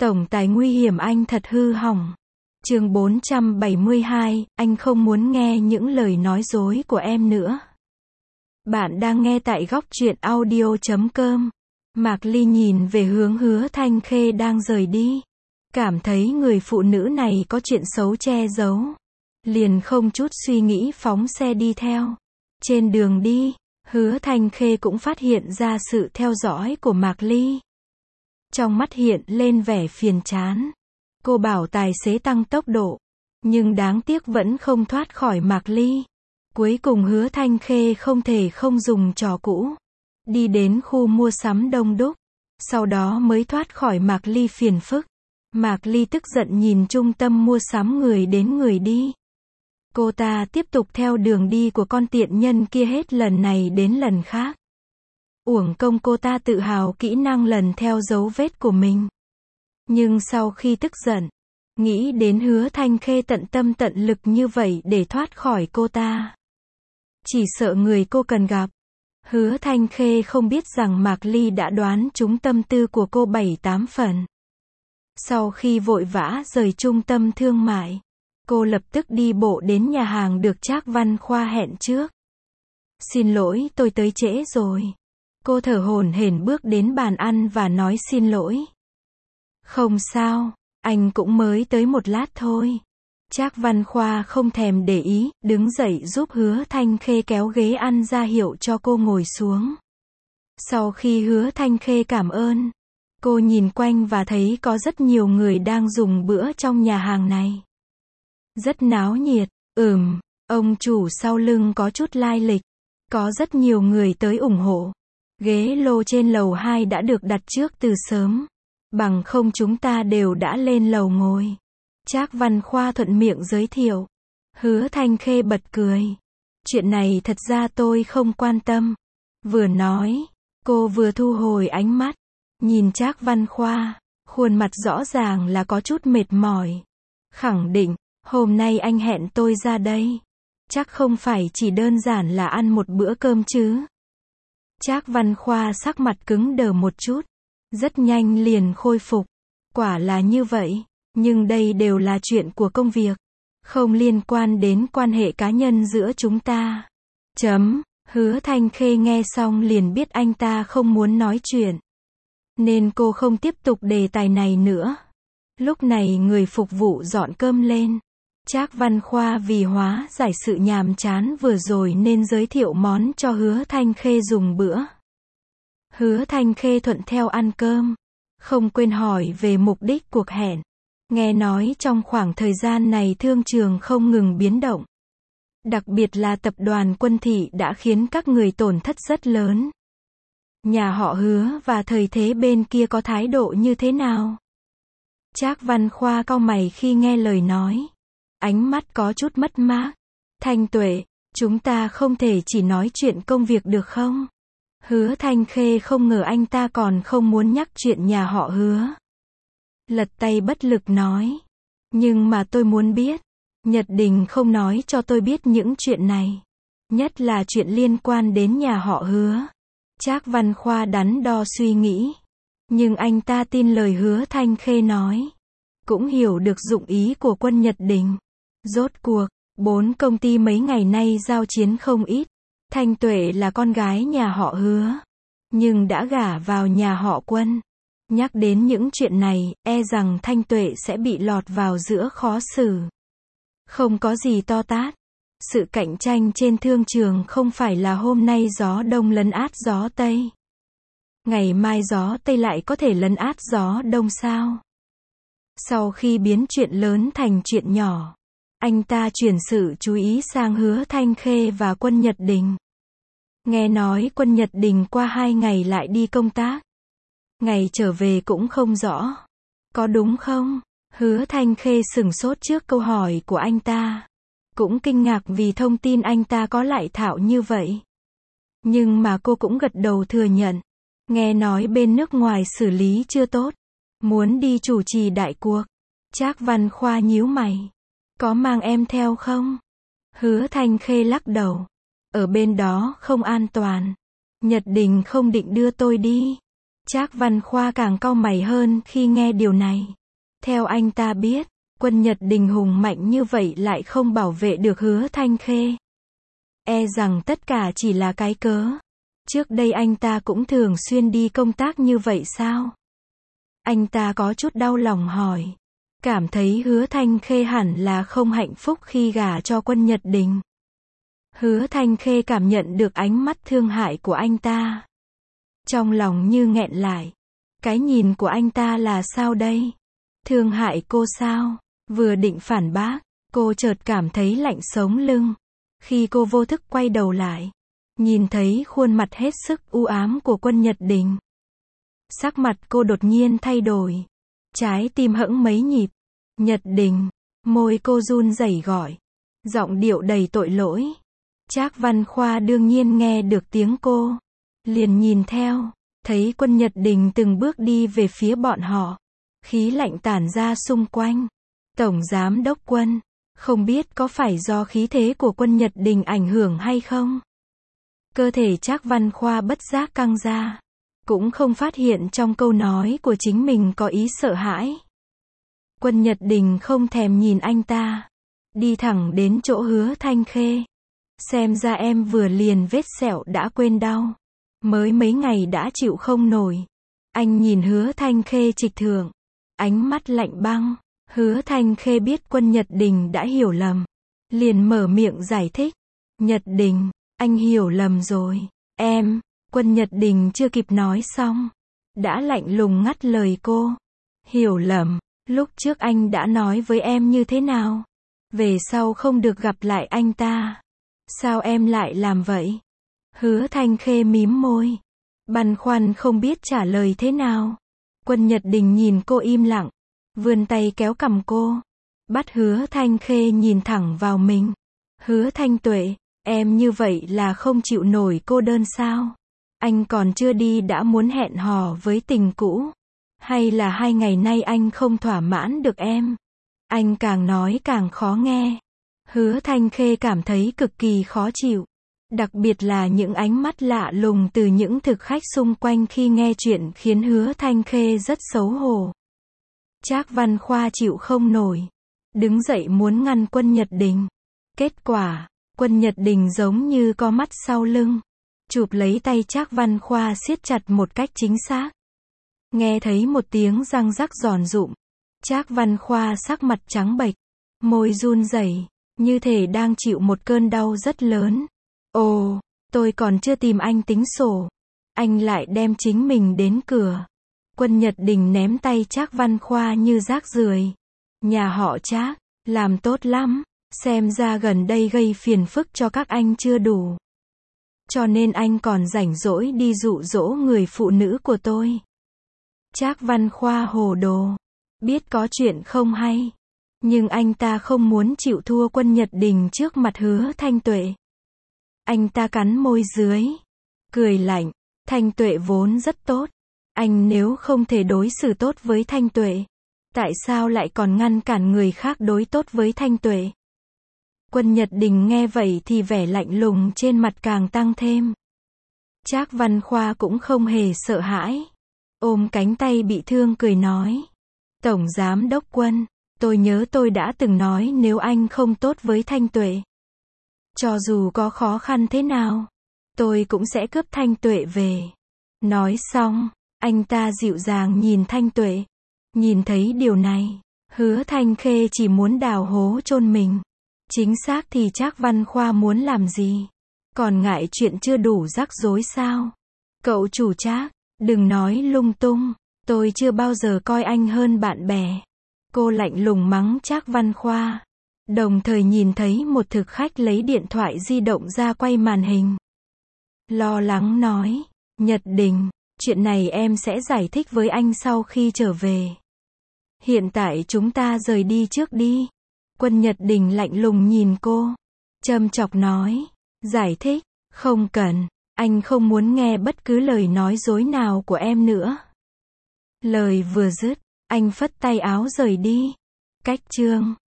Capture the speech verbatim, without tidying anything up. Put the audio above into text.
Tổng tài nguy hiểm anh thật hư hỏng. Chương bốn trăm bảy mươi hai, anh không muốn nghe những lời nói dối của em nữa. Bạn đang nghe tại góc truyện audio chấm com. Mạc Ly nhìn về hướng Hứa Thanh Khê đang rời đi. Cảm thấy người phụ nữ này có chuyện xấu che giấu. Liền không chút suy nghĩ phóng xe đi theo. Trên đường đi, Hứa Thanh Khê cũng phát hiện ra sự theo dõi của Mạc Ly. Trong mắt hiện lên vẻ phiền chán. Cô bảo tài xế tăng tốc độ. Nhưng đáng tiếc vẫn không thoát khỏi Mạc Ly. Cuối cùng Hứa Thanh Khê không thể không dùng trò cũ. Đi đến khu mua sắm đông đúc. Sau đó mới thoát khỏi Mạc Ly phiền phức. Mạc Ly tức giận nhìn trung tâm mua sắm người đến người đi. Cô ta tiếp tục theo đường đi của con tiện nhân kia hết lần này đến lần khác. Uổng công cô ta tự hào kỹ năng lần theo dấu vết của mình. Nhưng sau khi tức giận, nghĩ đến Hứa Thanh Khê tận tâm tận lực như vậy để thoát khỏi cô ta. Chỉ sợ người cô cần gặp. Hứa Thanh Khê không biết rằng Mạc Ly đã đoán trúng tâm tư của cô bảy tám phần. Sau khi vội vã rời trung tâm thương mại, cô lập tức đi bộ đến nhà hàng được Trác Văn Khoa hẹn trước. Xin lỗi, tôi tới trễ rồi. Cô thở hổn hển bước đến bàn ăn và nói xin lỗi. Không sao, anh cũng mới tới một lát thôi. Trác Văn Khoa không thèm để ý, đứng dậy giúp Hứa Thanh Khê kéo ghế ăn ra hiệu cho cô ngồi xuống. Sau khi Hứa Thanh Khê cảm ơn, cô nhìn quanh và thấy có rất nhiều người đang dùng bữa trong nhà hàng này. Rất náo nhiệt, ừm, ông chủ sau lưng có chút lai lịch. Có rất nhiều người tới ủng hộ. Ghế lô trên lầu hai đã được đặt trước từ sớm. Bằng không chúng ta đều đã lên lầu ngồi. Trác Văn Khoa thuận miệng giới thiệu. Hứa Thanh Khê bật cười. Chuyện này thật ra tôi không quan tâm. Vừa nói, cô vừa thu hồi ánh mắt. Nhìn Trác Văn Khoa, khuôn mặt rõ ràng là có chút mệt mỏi. Khẳng định, hôm nay anh hẹn tôi ra đây. Chắc không phải chỉ đơn giản là ăn một bữa cơm chứ. Trác Văn Khoa sắc mặt cứng đờ một chút. Rất nhanh liền khôi phục. Quả là như vậy. Nhưng đây đều là chuyện của công việc. Không liên quan đến quan hệ cá nhân giữa chúng ta. Chấm. Hứa Thanh Khê nghe xong liền biết anh ta không muốn nói chuyện. Nên cô không tiếp tục đề tài này nữa. Lúc này người phục vụ dọn cơm lên. Trác Văn Khoa vì hóa giải sự nhàm chán vừa rồi nên giới thiệu món cho Hứa Thanh Khê dùng bữa. Hứa Thanh Khê thuận theo ăn cơm. Không quên hỏi về mục đích cuộc hẹn. Nghe nói trong khoảng thời gian này thương trường không ngừng biến động. Đặc biệt là tập đoàn Quân Thị đã khiến các người tổn thất rất lớn. Nhà họ Hứa và thời thế bên kia có thái độ như thế nào? Trác Văn Khoa cau mày khi nghe lời nói. Ánh mắt có chút mất mát. Thanh Tuệ, chúng ta không thể chỉ nói chuyện công việc được không? Hứa Thanh Khê không ngờ anh ta còn không muốn nhắc chuyện nhà họ Hứa. Lật tay bất lực nói. Nhưng mà tôi muốn biết. Nhật Đình không nói cho tôi biết những chuyện này. Nhất là chuyện liên quan đến nhà họ Hứa. Trác Văn Khoa đắn đo suy nghĩ. Nhưng anh ta tin lời Hứa Thanh Khê nói. Cũng hiểu được dụng ý của quân Nhật Đình. Rốt cuộc, bốn công ty mấy ngày nay giao chiến không ít. Thanh Tuệ là con gái nhà họ Hứa. Nhưng đã gả vào nhà họ Quân. Nhắc đến những chuyện này, e rằng Thanh Tuệ sẽ bị lọt vào giữa khó xử. Không có gì to tát. Sự cạnh tranh trên thương trường không phải là hôm nay gió đông lấn át gió tây. Ngày mai gió tây lại có thể lấn át gió đông sao? Sau khi biến chuyện lớn thành chuyện nhỏ, anh ta chuyển sự chú ý sang Hứa Thanh Khê và quân Nhật Đình. Nghe nói quân Nhật Đình qua hai ngày lại đi công tác. Ngày trở về cũng không rõ. Có đúng không? Hứa Thanh Khê sửng sốt trước câu hỏi của anh ta. Cũng kinh ngạc vì thông tin anh ta có lại thạo như vậy. Nhưng mà cô cũng gật đầu thừa nhận. Nghe nói bên nước ngoài xử lý chưa tốt. Muốn đi chủ trì đại cuộc. Trác Văn Khoa nhíu mày. Có mang em theo không? Hứa Thanh Khê lắc đầu. Ở bên đó không an toàn. Nhật Đình không định đưa tôi đi. Trác Văn Khoa càng cau mày hơn khi nghe điều này. Theo anh ta biết, Quân Nhật Đình hùng mạnh như vậy lại không bảo vệ được Hứa Thanh Khê. E rằng tất cả chỉ là cái cớ. Trước đây anh ta cũng thường xuyên đi công tác như vậy sao? Anh ta có chút đau lòng hỏi. Cảm thấy Hứa Thanh Khê hẳn là không hạnh phúc khi gả cho Quân Nhật Đình. Hứa Thanh Khê cảm nhận được ánh mắt thương hại của anh ta. Trong lòng như nghẹn lại. Cái nhìn của anh ta là sao đây? Thương hại cô sao? Vừa định phản bác, cô chợt cảm thấy lạnh sống lưng. Khi cô vô thức quay đầu lại, nhìn thấy khuôn mặt hết sức u ám của Quân Nhật Đình. Sắc mặt cô đột nhiên thay đổi. Trái tim hững mấy nhịp. Nhật Đình, môi cô run rẩy gọi. Giọng điệu đầy tội lỗi. Trác Văn Khoa đương nhiên nghe được tiếng cô. Liền nhìn theo, thấy Quân Nhật Đình từng bước đi về phía bọn họ. Khí lạnh tản ra xung quanh. Tổng Giám Đốc Quân, không biết có phải do khí thế của Quân Nhật Đình ảnh hưởng hay không? Cơ thể Trác Văn Khoa bất giác căng ra. Cũng không phát hiện trong câu nói của chính mình có ý sợ hãi. Quân Nhật Đình không thèm nhìn anh ta. Đi thẳng đến chỗ Hứa Thanh Khê. Xem ra em vừa liền vết sẹo đã quên đau. Mới mấy ngày đã chịu không nổi. Anh nhìn Hứa Thanh Khê trịch thượng. Ánh mắt lạnh băng. Hứa Thanh Khê biết Quân Nhật Đình đã hiểu lầm. Liền mở miệng giải thích. Nhật Đình, anh hiểu lầm rồi. Em, Quân Nhật Đình chưa kịp nói xong. Đã lạnh lùng ngắt lời cô. Hiểu lầm, lúc trước anh đã nói với em như thế nào? Về sau không được gặp lại anh ta. Sao em lại làm vậy? Hứa Thanh Khê mím môi. Băn khoăn không biết trả lời thế nào. Quân Nhật Đình nhìn cô im lặng. Vươn tay kéo cằm cô. Bắt Hứa Thanh Khê nhìn thẳng vào mình. Hứa Thanh Tuệ, em như vậy là không chịu nổi cô đơn sao? Anh còn chưa đi đã muốn hẹn hò với tình cũ? Hay là hai ngày nay anh không thỏa mãn được em? Anh càng nói càng khó nghe. Hứa Thanh Khê cảm thấy cực kỳ khó chịu. Đặc biệt là những ánh mắt lạ lùng từ những thực khách xung quanh khi nghe chuyện khiến Hứa Thanh Khê rất xấu hổ. Trác Văn Khoa chịu không nổi. Đứng dậy muốn ngăn Quân Nhật Đình. Kết quả, Quân Nhật Đình giống như có mắt sau lưng. Chụp lấy tay Trác Văn Khoa siết chặt một cách chính xác. Nghe thấy một tiếng răng rắc giòn rụm. Trác Văn Khoa sắc mặt trắng bệch. Môi run rẩy, như thể đang chịu một cơn đau rất lớn. Ồ, tôi còn chưa tìm anh tính sổ. Anh lại đem chính mình đến cửa. Quân Nhật Đình ném tay Trác Văn Khoa như rác rưởi. Nhà họ Trác, làm tốt lắm. Xem ra gần đây gây phiền phức cho các anh chưa đủ. Cho nên anh còn rảnh rỗi đi dụ dỗ người phụ nữ của tôi. Trác Văn Khoa hồ đồ. Biết có chuyện không hay. Nhưng anh ta không muốn chịu thua Quân Nhật Đình trước mặt Hứa Thanh Tuệ. Anh ta cắn môi dưới. Cười lạnh. Thanh Tuệ vốn rất tốt. Anh nếu không thể đối xử tốt với Thanh Tuệ, tại sao lại còn ngăn cản người khác đối tốt với Thanh Tuệ? Quân Nhật Đình nghe vậy thì vẻ lạnh lùng trên mặt càng tăng thêm. Trác Văn Khoa cũng không hề sợ hãi. Ôm cánh tay bị thương cười nói. Tổng Giám Đốc Quân, tôi nhớ tôi đã từng nói nếu anh không tốt với Thanh Tuệ, cho dù có khó khăn thế nào, tôi cũng sẽ cướp Thanh Tuệ về. Nói xong, anh ta dịu dàng nhìn Thanh Tuệ. Nhìn thấy điều này, Hứa Thanh Khê chỉ muốn đào hố chôn mình. Chính xác thì Trác Văn Khoa muốn làm gì? Còn ngại chuyện chưa đủ rắc rối sao? Cậu chủ Trác, đừng nói lung tung. Tôi chưa bao giờ coi anh hơn bạn bè. Cô lạnh lùng mắng Trác Văn Khoa. Đồng thời nhìn thấy một thực khách lấy điện thoại di động ra quay màn hình. Lo lắng nói. Nhật Đình, chuyện này em sẽ giải thích với anh sau khi trở về. Hiện tại chúng ta rời đi trước đi. Quân Nhật Đình lạnh lùng nhìn cô. Châm chọc nói. Giải thích, không cần. Anh không muốn nghe bất cứ lời nói dối nào của em nữa. Lời vừa dứt, anh phất tay áo rời đi. Cách chương